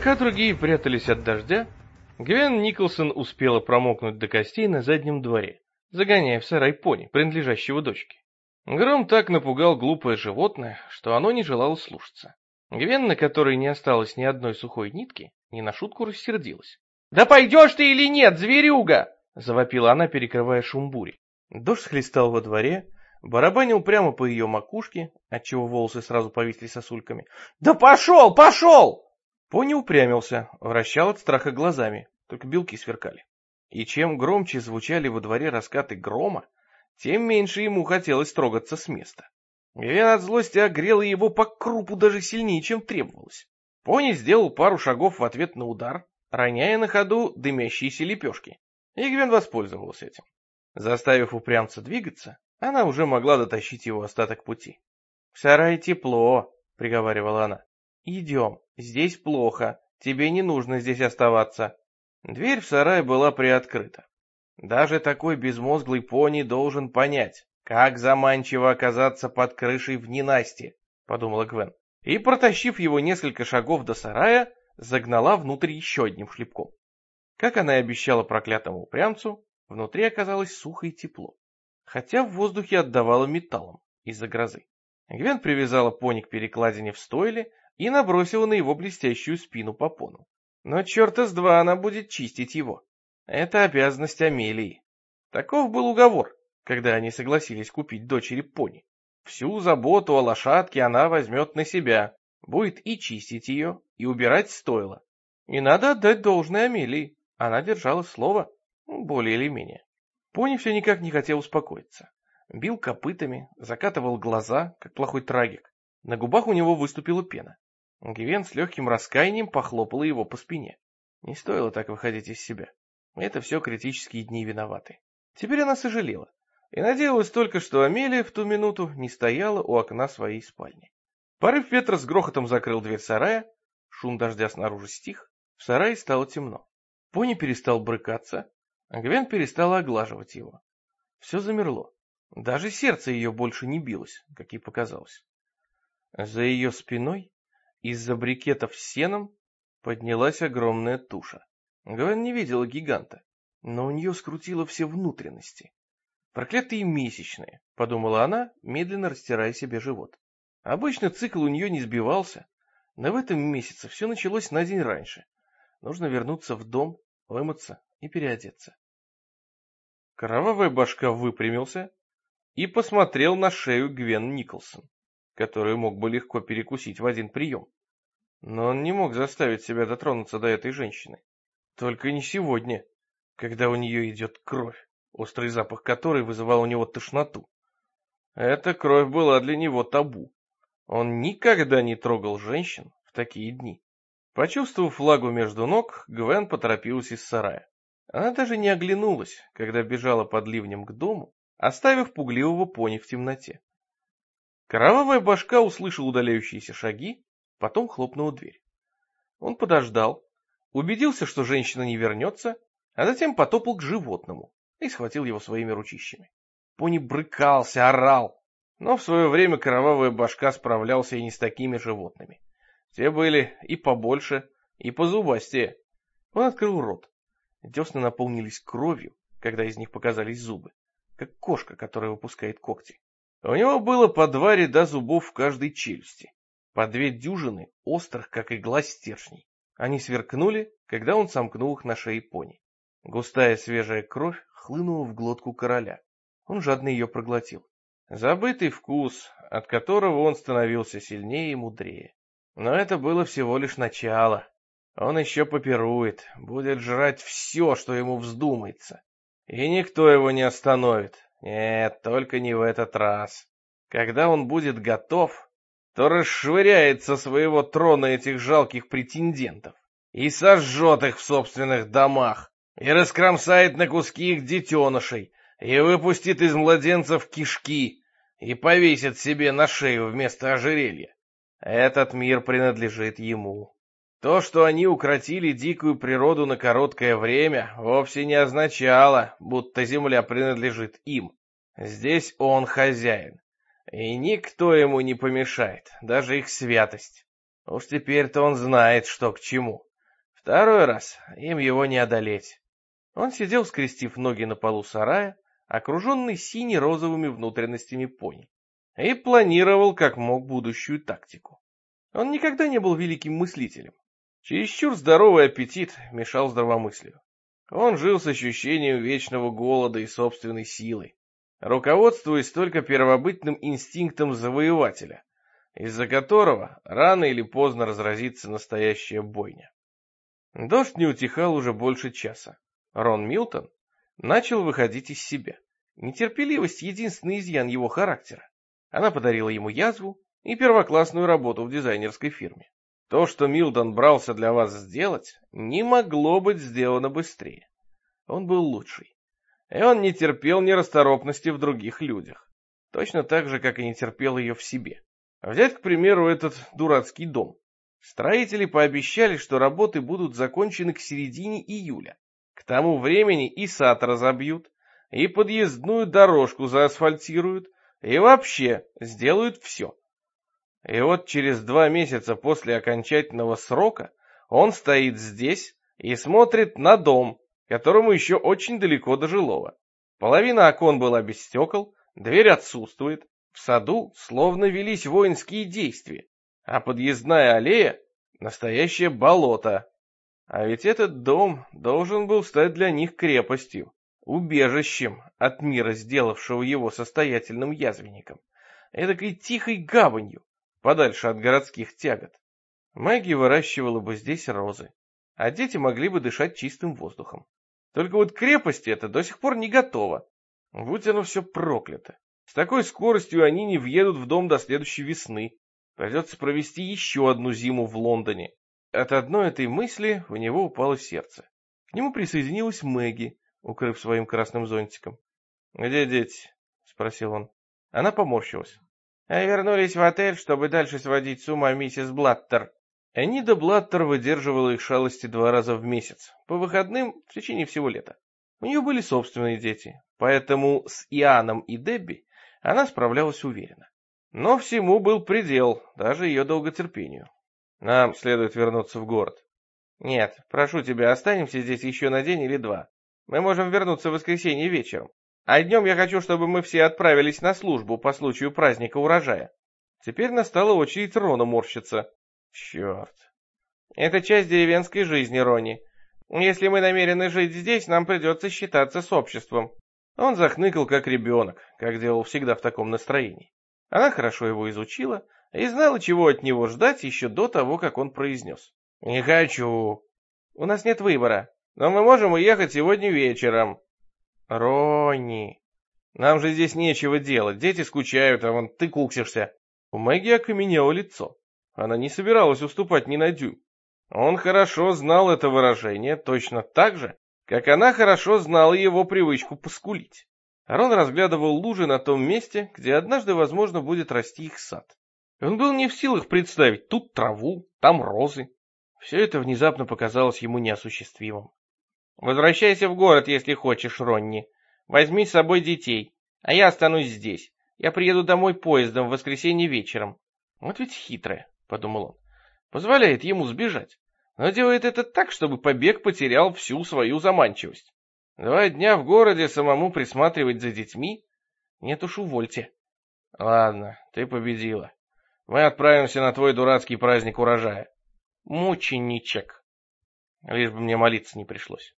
Пока другие прятались от дождя, Гвен Николсон успела промокнуть до костей на заднем дворе, загоняя в сарай пони, принадлежащего дочке. Гром так напугал глупое животное, что оно не желало слушаться. Гвен, на которой не осталось ни одной сухой нитки, не на шутку рассердилась. «Да пойдешь ты или нет, зверюга!» — завопила она, перекрывая шум бури. Дождь хлестал во дворе, барабанил прямо по ее макушке, отчего волосы сразу повисли сосульками. «Да пошел, пошел!» Пони упрямился, вращал от страха глазами, только белки сверкали. И чем громче звучали во дворе раскаты грома, тем меньше ему хотелось трогаться с места. Гвен от злости огрела его по крупу даже сильнее, чем требовалось. Пони сделал пару шагов в ответ на удар, роняя на ходу дымящиеся лепешки, и Гвен воспользовалась этим. Заставив упрямца двигаться, она уже могла дотащить его остаток пути. «В сарае тепло», — приговаривала она. «Идем, здесь плохо, тебе не нужно здесь оставаться». Дверь в сарай была приоткрыта. Даже такой безмозглый пони должен понять, как заманчиво оказаться под крышей в ненастье, подумала Гвен. И, протащив его несколько шагов до сарая, загнала внутрь еще одним шлепком. Как она и обещала проклятому упрямцу, внутри оказалось сухо и тепло, хотя в воздухе отдавало металлом из-за грозы. Гвен привязала пони к перекладине в стойле и набросила на его блестящую спину попону. Но черта с два она будет чистить его. Это обязанность Амелии. Таков был уговор, когда они согласились купить дочери пони. Всю заботу о лошадке она возьмет на себя, будет и чистить ее, и убирать стойло. И надо отдать должное Амелии, она держала слово, более или менее. Пони все никак не хотел успокоиться. Бил копытами, закатывал глаза, как плохой трагик. На губах у него выступила пена. Гвен с легким раскаянием похлопала его по спине. Не стоило так выходить из себя. Это все критические дни виноваты. Теперь она сожалела. И надеялась только, что Амелия в ту минуту не стояла у окна своей спальни. Порыв ветра с грохотом закрыл дверь сарая. Шум дождя снаружи стих. В сарае стало темно. Пони перестал брыкаться, а Гвен перестала оглаживать его. Все замерло. Даже сердце ее больше не билось, как ей показалось. За ее спиной, из-за брикетов с сеном, поднялась огромная туша. Гвен не видела гиганта, но у нее скрутило все внутренности. «Проклятые месячные», — подумала она, медленно растирая себе живот. Обычно цикл у нее не сбивался, но в этом месяце все началось на день раньше. Нужно вернуться в дом, вымыться и переодеться. Кровавая башка выпрямился и посмотрел на шею Гвен Николсон, которую мог бы легко перекусить в один прием. Но он не мог заставить себя дотронуться до этой женщины. Только не сегодня, когда у нее идет кровь, острый запах которой вызывал у него тошноту. Эта кровь была для него табу. Он никогда не трогал женщин в такие дни. Почувствовав влагу между ног, Гвен поторопилась из сарая. Она даже не оглянулась, когда бежала под ливнем к дому, оставив пугливого пони в темноте. Кровавая башка услышал удаляющиеся шаги, потом хлопнула дверь. Он подождал, убедился, что женщина не вернется, а затем потопал к животному и схватил его своими ручищами. Пони брыкался, орал, но в свое время кровавая башка справлялся и не с такими животными. Те были и побольше, и позубастее. Он открыл рот. Десны наполнились кровью, когда из них показались зубы, как кошка, которая выпускает когти. У него было по 2 ряда зубов в каждой челюсти, по 2 дюжины острых, как игла, стержней. Они сверкнули, когда он сомкнул их на шее пони. Густая свежая кровь хлынула в глотку короля. Он жадно ее проглотил. Забытый вкус, от которого он становился сильнее и мудрее. Но это было всего лишь начало. Он еще попирует, будет жрать все, что ему вздумается. И никто его не остановит. Нет, только не в этот раз. Когда он будет готов, то расшвыряет со своего трона этих жалких претендентов и сожжет их в собственных домах, и раскромсает на куски их детенышей, и выпустит из младенцев кишки, и повесит себе на шею вместо ожерелья. Этот мир принадлежит ему. То, что они укротили дикую природу на короткое время, вовсе не означало, будто земля принадлежит им. Здесь он хозяин, и никто ему не помешает, даже их святость. Уж теперь-то он знает, что к чему. Второй раз им его не одолеть. Он сидел, скрестив ноги на полу сарая, окруженный сине-розовыми внутренностями пони, и планировал как мог будущую тактику. Он никогда не был великим мыслителем. Чересчур здоровый аппетит мешал здравомыслию. Он жил с ощущением вечного голода и собственной силой, руководствуясь только первобытным инстинктом завоевателя, из-за которого рано или поздно разразится настоящая бойня. Дождь не утихал уже больше часа. Рон Милтон начал выходить из себя. Нетерпеливость — единственный изъян его характера. Она подарила ему язву и первоклассную работу в дизайнерской фирме. То, что Милтон брался для вас сделать, не могло быть сделано быстрее. Он был лучший. И он не терпел нерасторопности в других людях. Точно так же, как и не терпел ее в себе. Взять, к примеру, этот дурацкий дом. Строители пообещали, что работы будут закончены к середине июля. К тому времени и сад разобьют, и подъездную дорожку заасфальтируют, и вообще сделают все. И вот через 2 месяца после окончательного срока он стоит здесь и смотрит на дом, которому еще очень далеко до жилого. Половина окон была без стекол, дверь отсутствует, в саду словно велись воинские действия, а подъездная аллея — настоящее болото. А ведь этот дом должен был стать для них крепостью, убежищем от мира, сделавшего его состоятельным язвенником, эдакой тихой гаванью, подальше от городских тягот. Мэгги выращивала бы здесь розы, а дети могли бы дышать чистым воздухом. Только вот крепость эта до сих пор не готова. Будь оно все проклято. С такой скоростью они не въедут в дом до следующей весны. Придется провести еще одну зиму в Лондоне. От одной этой мысли у него упало сердце. К нему присоединилась Мэгги, укрыв своим красным зонтиком. «Где дети?» — спросил он. Она поморщилась. «Вернулись в отель, чтобы дальше сводить с ума миссис Блаттер». Энида Блаттер выдерживала их шалости 2 раза в месяц, по выходным в течение всего лета. У нее были собственные дети, поэтому с Ианом и Дебби она справлялась уверенно. Но всему был предел, даже ее долготерпению. «Нам следует вернуться в город». «Нет, прошу тебя, останемся здесь еще на день или 2. Мы можем вернуться в воскресенье вечером. А днем я хочу, чтобы мы все отправились на службу по случаю праздника урожая». Теперь настала очередь Рона морщиться. «Черт. Это часть деревенской жизни, Ронни. Если мы намерены жить здесь, нам придется считаться с обществом». Он захныкал, как ребенок, как делал всегда в таком настроении. Она хорошо его изучила и знала, чего от него ждать еще до того, как он произнес. «Не хочу. У нас нет выбора, но мы можем уехать сегодня вечером». «Ронни, нам же здесь нечего делать, дети скучают, а вон ты куксишься». У Мэгги окаменело лицо. Она не собиралась уступать ни на дюйм. Он хорошо знал это выражение точно так же, как она хорошо знала его привычку поскулить. Рон разглядывал лужи на том месте, где однажды, возможно, будет расти их сад. Он был не в силах представить тут траву, там розы. Все это внезапно показалось ему неосуществимым. «Возвращайся в город, если хочешь, Ронни. Возьми с собой детей, а я останусь здесь. Я приеду домой поездом в воскресенье вечером». «Вот ведь хитрая», — подумал он. «Позволяет ему сбежать, но делает это так, чтобы побег потерял всю свою заманчивость. 2 дня в городе самому присматривать за детьми? Нет уж, увольте». «Ладно, ты победила. Мы отправимся на твой дурацкий праздник урожая». «Мученичек». Лишь бы мне молиться не пришлось.